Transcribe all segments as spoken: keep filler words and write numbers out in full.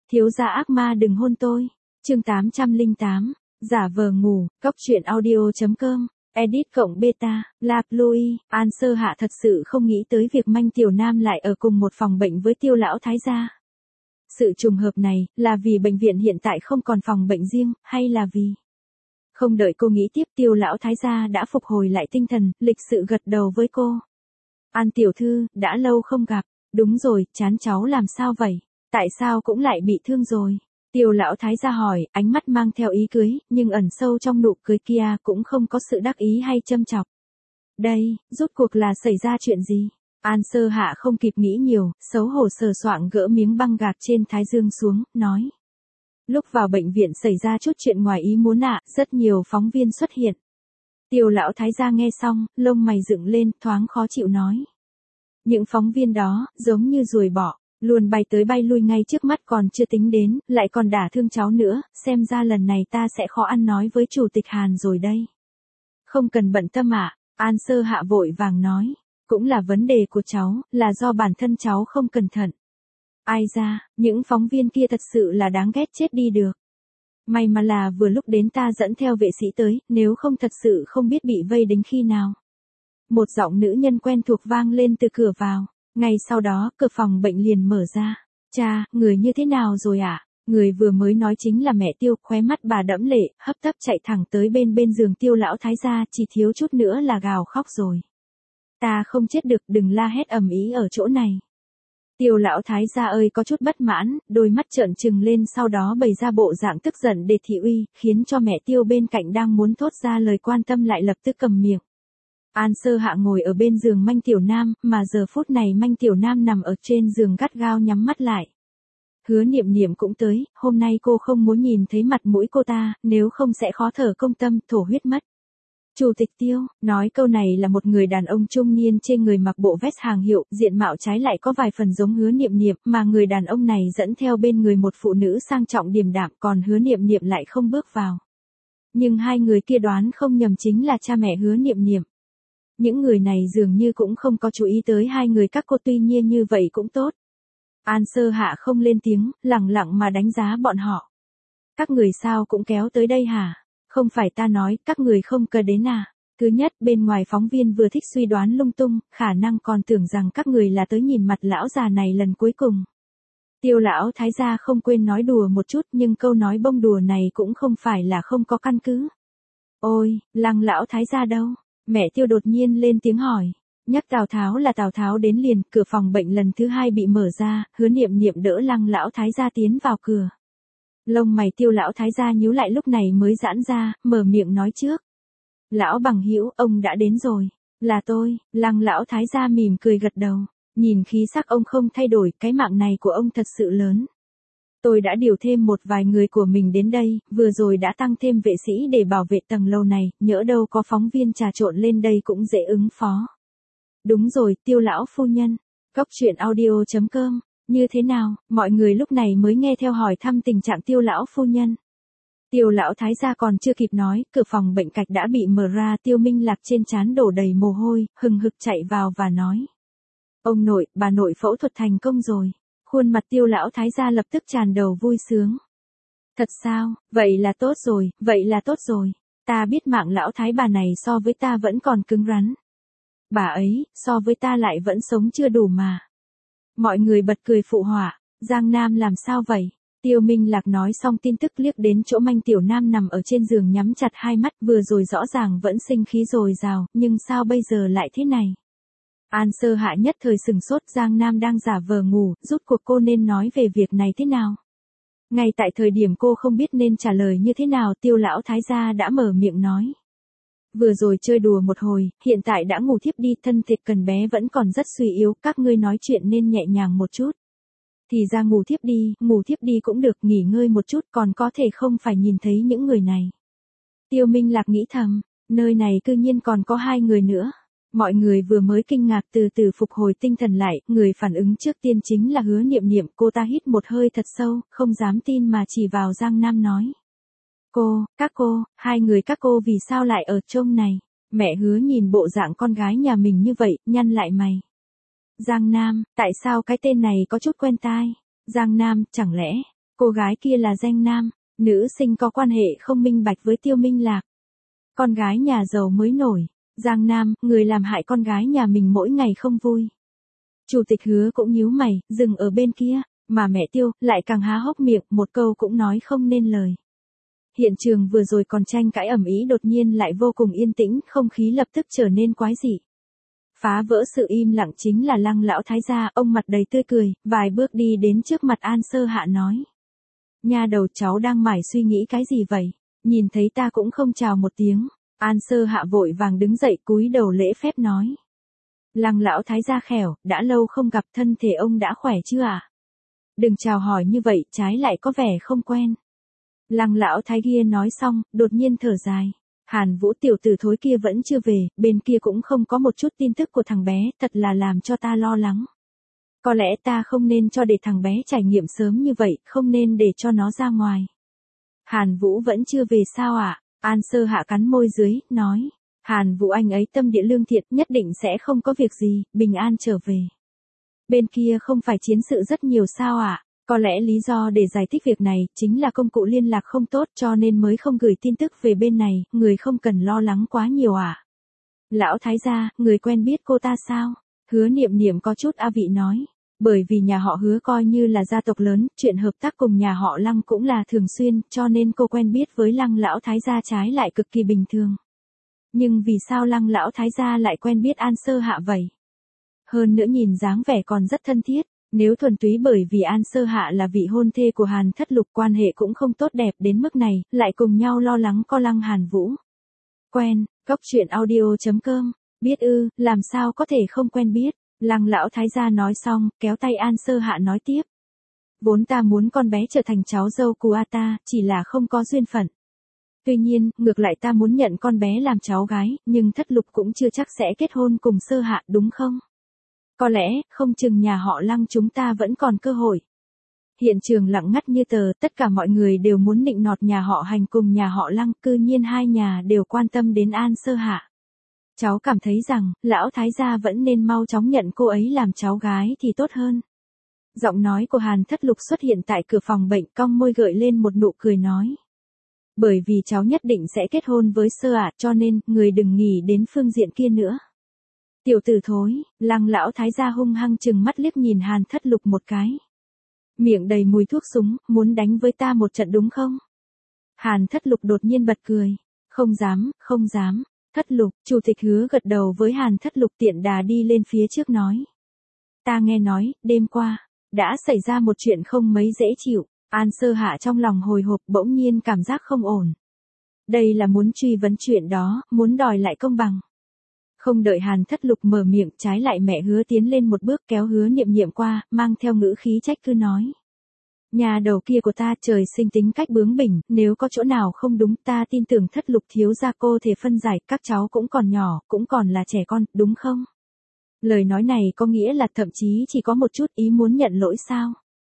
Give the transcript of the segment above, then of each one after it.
Thiếu gia ác ma đừng hôn tôi. Chương tám trăm lẻ tám, giả vờ ngủ, cóc truyện audio.com, edit cộng beta, La Louis, An Sơ Hạ thật sự không nghĩ tới việc Manh Tiểu Nam lại ở cùng một phòng bệnh với Tiêu lão thái gia. Sự trùng hợp này, là vì bệnh viện hiện tại không còn phòng bệnh riêng, hay là vì... Không đợi cô nghĩ tiếp, Tiêu lão thái gia đã phục hồi lại tinh thần, lịch sự gật đầu với cô. An tiểu thư, đã lâu không gặp. Đúng rồi, chán cháu làm sao vậy? Tại sao cũng lại bị thương rồi? Tiêu lão thái gia hỏi, ánh mắt mang theo ý cưới, nhưng ẩn sâu trong nụ cười kia cũng không có sự đắc ý hay châm chọc. Đây, rốt cuộc là xảy ra chuyện gì? An Sơ Hạ không kịp nghĩ nhiều, xấu hổ sờ soạng gỡ miếng băng gạc trên thái dương xuống, nói. Lúc vào bệnh viện xảy ra chút chuyện ngoài ý muốn ạ, rất nhiều phóng viên xuất hiện. Tiêu lão thái gia nghe xong, lông mày dựng lên, thoáng khó chịu nói. Những phóng viên đó, giống như ruồi bọ, luôn bay tới bay lui ngay trước mắt còn chưa tính đến, lại còn đả thương cháu nữa, xem ra lần này ta sẽ khó ăn nói với chủ tịch Hàn rồi đây. Không cần bận tâm ạ, An Sơ Hạ vội vàng nói, cũng là vấn đề của cháu, là do bản thân cháu không cẩn thận. Ai ra, những phóng viên kia thật sự là đáng ghét chết đi được. May mà là vừa lúc đến ta dẫn theo vệ sĩ tới, nếu không thật sự không biết bị vây đến khi nào. Một giọng nữ nhân quen thuộc vang lên từ cửa vào, ngay sau đó cửa phòng bệnh liền mở ra. Cha, người như thế nào rồi ạ? À? Người vừa mới nói chính là mẹ Tiêu, khóe mắt bà đẫm lệ, hấp tấp chạy thẳng tới bên bên giường Tiêu lão thái gia, chỉ thiếu chút nữa là gào khóc rồi. Ta không chết được, đừng la hét ầm ĩ ở chỗ này. Tiêu lão thái gia ơi có chút bất mãn, đôi mắt trợn trừng lên sau đó bày ra bộ dạng tức giận để thị uy, khiến cho mẹ Tiêu bên cạnh đang muốn thốt ra lời quan tâm lại lập tức cầm miệng. An Sơ Hạ ngồi ở bên giường Manh Tiểu Nam, mà giờ phút này Manh Tiểu Nam nằm ở trên giường gắt gao nhắm mắt lại. Hứa Niệm Niệm cũng tới, hôm nay cô không muốn nhìn thấy mặt mũi cô ta, nếu không sẽ khó thở công tâm, thổ huyết mất. Chủ tịch Tiêu, nói câu này là một người đàn ông trung niên trên người mặc bộ vest hàng hiệu, diện mạo trái lại có vài phần giống Hứa Niệm Niệm, mà người đàn ông này dẫn theo bên người một phụ nữ sang trọng điềm đạm, còn Hứa Niệm Niệm lại không bước vào. Nhưng hai người kia đoán không nhầm chính là cha mẹ Hứa Niệm Niệm. Những người này dường như cũng không có chú ý tới hai người các cô, tuy nhiên như vậy cũng tốt. An Sơ Hạ không lên tiếng, lặng lặng mà đánh giá bọn họ. Các người sao cũng kéo tới đây hả? Không phải ta nói, các người không cần đến à? Thứ nhất, bên ngoài phóng viên vừa thích suy đoán lung tung, khả năng còn tưởng rằng các người là tới nhìn mặt lão già này lần cuối cùng. Tiêu lão thái gia không quên nói đùa một chút, nhưng câu nói bông đùa này cũng không phải là không có căn cứ. Ôi, Lăng lão thái gia đâu? Mẹ Tiêu đột nhiên lên tiếng hỏi. Nhắc Tào Tháo là Tào Tháo đến liền, cửa phòng bệnh lần thứ hai bị mở ra, Hứa Niệm Niệm đỡ Lăng lão thái gia tiến vào cửa. Lông mày Tiêu lão thái gia nhíu lại lúc này mới giãn ra, mở miệng nói trước. Lão bằng hữu, ông đã đến rồi. Là tôi. Lăng lão thái gia mỉm cười gật đầu. Nhìn khí sắc ông không thay đổi, cái mạng này của ông thật sự lớn. Tôi đã điều thêm một vài người của mình đến đây, vừa rồi đã tăng thêm vệ sĩ để bảo vệ tầng lầu này, nhỡ đâu có phóng viên trà trộn lên đây cũng dễ ứng phó. Đúng rồi, Tiêu lão phu nhân. Cóc truyện audio.com. Như thế nào, mọi người lúc này mới nghe theo hỏi thăm tình trạng Tiêu lão phu nhân. Tiêu lão thái gia còn chưa kịp nói, cửa phòng bệnh cạch đã bị mở ra, Tiêu Minh Lạc trên trán đổ đầy mồ hôi, hừng hực chạy vào và nói. Ông nội, bà nội phẫu thuật thành công rồi. Khuôn mặt Tiêu lão thái gia lập tức tràn đầu vui sướng. Thật sao, vậy là tốt rồi, vậy là tốt rồi. Ta biết mạng lão thái bà này so với ta vẫn còn cứng rắn. Bà ấy, so với ta lại vẫn sống chưa đủ mà. Mọi người bật cười phụ họa, Giang Nam làm sao vậy? Tiêu Minh Lạc nói xong tin tức liếc đến chỗ Manh Tiểu Nam nằm ở trên giường nhắm chặt hai mắt, vừa rồi rõ ràng vẫn sinh khí dồi dào, nhưng sao bây giờ lại thế này? An Sơ Hạ nhất thời sừng sốt, Giang Nam đang giả vờ ngủ, rốt cuộc cô nên nói về việc này thế nào? Ngay tại thời điểm cô không biết nên trả lời như thế nào, Tiêu lão thái gia đã mở miệng nói. Vừa rồi chơi đùa một hồi, hiện tại đã ngủ thiếp đi, thân thể cần bé vẫn còn rất suy yếu, các ngươi nói chuyện nên nhẹ nhàng một chút. Thì ra ngủ thiếp đi, ngủ thiếp đi cũng được, nghỉ ngơi một chút, còn có thể không phải nhìn thấy những người này. Tiêu Minh Lạc nghĩ thầm, nơi này cư nhiên còn có hai người nữa. Mọi người vừa mới kinh ngạc từ từ phục hồi tinh thần lại, người phản ứng trước tiên chính là Hứa Niệm Niệm, cô ta hít một hơi thật sâu, không dám tin mà chỉ vào Giang Nam nói. Cô, các cô, hai người các cô vì sao lại ở trông này? Mẹ Hứa nhìn bộ dạng con gái nhà mình như vậy, nhăn lại mày. Giang Nam, tại sao cái tên này có chút quen tai? Giang Nam, chẳng lẽ, Cô gái kia là danh nam, nữ sinh có quan hệ không minh bạch với Tiêu Minh Lạc. Con gái nhà giàu mới nổi, Giang Nam, người làm hại con gái nhà mình mỗi ngày không vui. Chủ tịch Hứa cũng nhíu mày, dừng ở bên kia, mà mẹ Tiêu lại càng há hốc miệng, một câu cũng nói không nên lời. Hiện trường vừa rồi còn tranh cãi ầm ĩ đột nhiên lại vô cùng yên tĩnh, không khí lập tức trở nên quái dị. Phá vỡ sự im lặng chính là Lăng lão thái gia, ông mặt đầy tươi cười, vài bước đi đến trước mặt An Sơ Hạ nói. Nha đầu, cháu đang mải suy nghĩ cái gì vậy? Nhìn thấy ta cũng không chào một tiếng. An Sơ Hạ vội vàng đứng dậy cúi đầu lễ phép nói. Lăng lão thái gia khẻo, đã lâu không gặp, thân thể ông đã khỏe chưa ạ? À? Đừng chào hỏi như vậy, trái lại có vẻ không quen. Lăng lão thái kia nói xong, đột nhiên thở dài. Hàn Vũ tiểu tử thối kia vẫn chưa về, bên kia cũng không có một chút tin tức của thằng bé, thật là làm cho ta lo lắng. Có lẽ ta không nên cho để thằng bé trải nghiệm sớm như vậy, không nên để cho nó ra ngoài. Hàn Vũ vẫn chưa về sao ạ? À? An Sơ Hạ cắn môi dưới, nói. Hàn Vũ anh ấy tâm địa lương thiện, nhất định sẽ không có việc gì, bình an trở về. Bên kia không phải chiến sự rất nhiều sao ạ? À? Có lẽ lý do để giải thích việc này chính là công cụ liên lạc không tốt cho nên mới không gửi tin tức về bên này, người không cần lo lắng quá nhiều ạ. À? Lão thái gia, người quen biết cô ta sao? Hứa Niệm Niệm có chút a vị nói. Bởi vì nhà họ Hứa coi như là gia tộc lớn, chuyện hợp tác cùng nhà họ Lăng cũng là thường xuyên, cho nên cô quen biết với Lăng lão thái gia trái lại cực kỳ bình thường. Nhưng vì sao Lăng lão thái gia lại quen biết An Sơ Hạ vậy? Hơn nữa nhìn dáng vẻ còn rất thân thiết, nếu thuần túy bởi vì An Sơ Hạ là vị hôn thê của Hàn Thất Lục, quan hệ cũng không tốt đẹp đến mức này, lại cùng nhau lo lắng co Lăng Hàn Vũ. Quen, Cốc Truyện Audio chấm com, biết ư, làm sao có thể không quen biết. Lăng lão thái gia nói xong, kéo tay An Sơ Hạ nói tiếp. Vốn ta muốn con bé trở thành cháu dâu của a ta, chỉ là không có duyên phận. Tuy nhiên, ngược lại ta muốn nhận con bé làm cháu gái, nhưng Thất Lục cũng chưa chắc sẽ kết hôn cùng Sơ Hạ, đúng không? Có lẽ, không chừng nhà họ Lăng chúng ta vẫn còn cơ hội. Hiện trường lặng ngắt như tờ, tất cả mọi người đều muốn nịnh nọt nhà họ Hành cùng nhà họ Lăng, cư nhiên hai nhà đều quan tâm đến An Sơ Hạ. Cháu cảm thấy rằng, lão thái gia vẫn nên mau chóng nhận cô ấy làm cháu gái thì tốt hơn. Giọng nói của Hàn Thất Lục xuất hiện tại cửa phòng bệnh, cong môi gợi lên một nụ cười nói. Bởi vì cháu nhất định sẽ kết hôn với Sơ Ạ, cho nên, người đừng nghĩ đến phương diện kia nữa. Tiểu tử thối, Lăng lão thái gia hung hăng chừng mắt liếc nhìn Hàn Thất Lục một cái. Miệng đầy mùi thuốc súng, muốn đánh với ta một trận đúng không? Hàn Thất Lục đột nhiên bật cười. Không dám, không dám. Thất Lục, chủ tịch Hứa gật đầu với Hàn Thất Lục, tiện đà đi lên phía trước nói. Ta nghe nói, đêm qua, đã xảy ra một chuyện không mấy dễ chịu. An Sơ Hạ trong lòng hồi hộp, bỗng nhiên cảm giác không ổn. Đây là muốn truy vấn chuyện đó, muốn đòi lại công bằng. Không đợi Hàn Thất Lục mở miệng, trái lại mẹ Hứa tiến lên một bước kéo Hứa Niệm Niệm qua, mang theo ngữ khí trách cứ nói. Nhà đầu kia của ta trời sinh tính cách bướng bỉnh, nếu có chỗ nào không đúng ta tin tưởng Thất Lục thiếu gia cô thể phân giải, các cháu cũng còn nhỏ, cũng còn là trẻ con, đúng không? Lời nói này có nghĩa là thậm chí chỉ có một chút ý muốn nhận lỗi sao?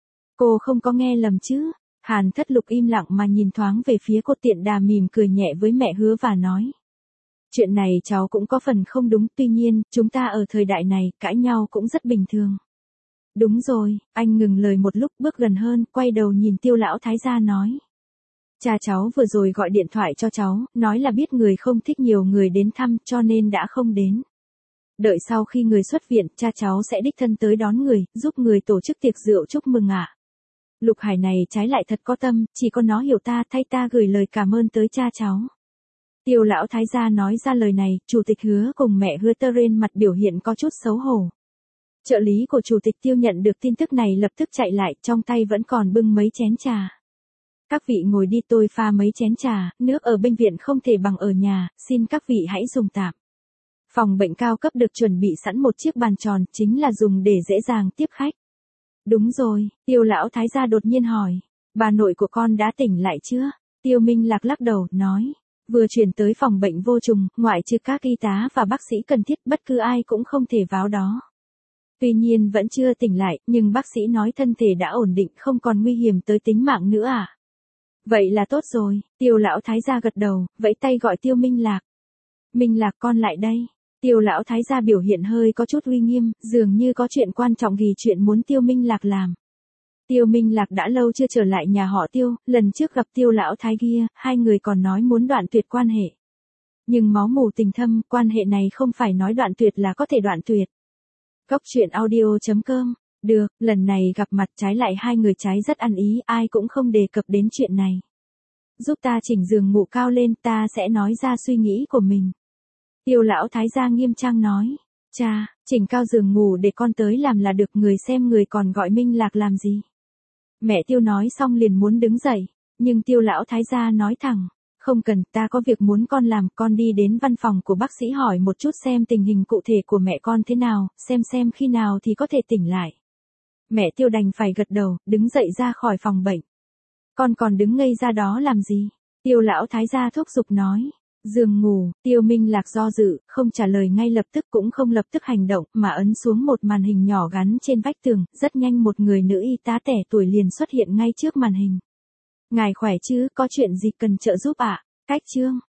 Cô không có nghe lầm chứ? Hàn Thất Lục im lặng mà nhìn thoáng về phía cô, tiện đà mỉm cười nhẹ với mẹ Hứa và nói. Chuyện này cháu cũng có phần không đúng, tuy nhiên, chúng ta ở thời đại này, cãi nhau cũng rất bình thường. Đúng rồi, anh ngừng lời một lúc, bước gần hơn, quay đầu nhìn Tiêu lão thái gia nói. Cha cháu vừa rồi gọi điện thoại cho cháu, nói là biết người không thích nhiều người đến thăm, cho nên đã không đến. Đợi sau khi người xuất viện, cha cháu sẽ đích thân tới đón người, giúp người tổ chức tiệc rượu chúc mừng ạ. À. Lục Hải này trái lại thật có tâm, chỉ có nó hiểu ta, thay ta gửi lời cảm ơn tới cha cháu. Tiêu lão thái gia nói ra lời này, chủ tịch Hứa cùng mẹ Hứa Tơ Rên mặt biểu hiện có chút xấu hổ. Trợ lý của chủ tịch Tiêu nhận được tin tức này lập tức chạy lại, trong tay vẫn còn bưng mấy chén trà. Các vị ngồi đi, tôi pha mấy chén trà, nước ở bệnh viện không thể bằng ở nhà, xin các vị hãy dùng tạm. Phòng bệnh cao cấp được chuẩn bị sẵn một chiếc bàn tròn, chính là dùng để dễ dàng tiếp khách. Đúng rồi, Tiêu lão thái gia đột nhiên hỏi, bà nội của con đã tỉnh lại chưa? Tiêu Minh Lạc lắc đầu, nói, vừa chuyển tới phòng bệnh vô trùng, ngoại trừ các y tá và bác sĩ cần thiết, bất cứ ai cũng không thể vào đó. Tuy nhiên vẫn chưa tỉnh lại, nhưng bác sĩ nói thân thể đã ổn định, không còn nguy hiểm tới tính mạng nữa à? Vậy là tốt rồi, Tiêu lão thái gia gật đầu, vẫy tay gọi Tiêu Minh Lạc. Minh Lạc con lại đây. Tiêu lão thái gia biểu hiện hơi có chút uy nghiêm, dường như có chuyện quan trọng gì chuyện muốn Tiêu Minh Lạc làm. Tiêu Minh Lạc đã lâu chưa trở lại nhà họ Tiêu, lần trước gặp Tiêu lão thái kia, hai người còn nói muốn đoạn tuyệt quan hệ. Nhưng máu mù tình thâm, quan hệ này không phải nói đoạn tuyệt là có thể đoạn tuyệt. Cốc truyện audio chấm com. Được, lần này gặp mặt trái lại hai người trái rất ăn ý, ai cũng không đề cập đến chuyện này. Giúp ta chỉnh giường ngủ cao lên, ta sẽ nói ra suy nghĩ của mình. Tiêu lão thái gia nghiêm trang nói. Cha, chỉnh cao giường ngủ để con tới làm là được, người xem người còn gọi Minh Lạc làm gì. Mẹ Tiêu nói xong liền muốn đứng dậy, nhưng Tiêu lão thái gia nói thẳng. Không cần, ta có việc muốn con làm, con đi đến văn phòng của bác sĩ hỏi một chút xem tình hình cụ thể của mẹ con thế nào, xem xem khi nào thì có thể tỉnh lại. Mẹ Tiêu đành phải gật đầu, đứng dậy ra khỏi phòng bệnh. Con còn đứng ngây ra đó làm gì? Tiêu lão thái gia thúc giục nói. Giường ngủ, Tiêu Minh Lạc do dự, không trả lời ngay lập tức cũng không lập tức hành động, mà ấn xuống một màn hình nhỏ gắn trên vách tường, rất nhanh một người nữ y tá trẻ tuổi liền xuất hiện ngay trước màn hình. Ngài khỏe chứ, có chuyện gì cần trợ giúp ạ? À? Cách chương.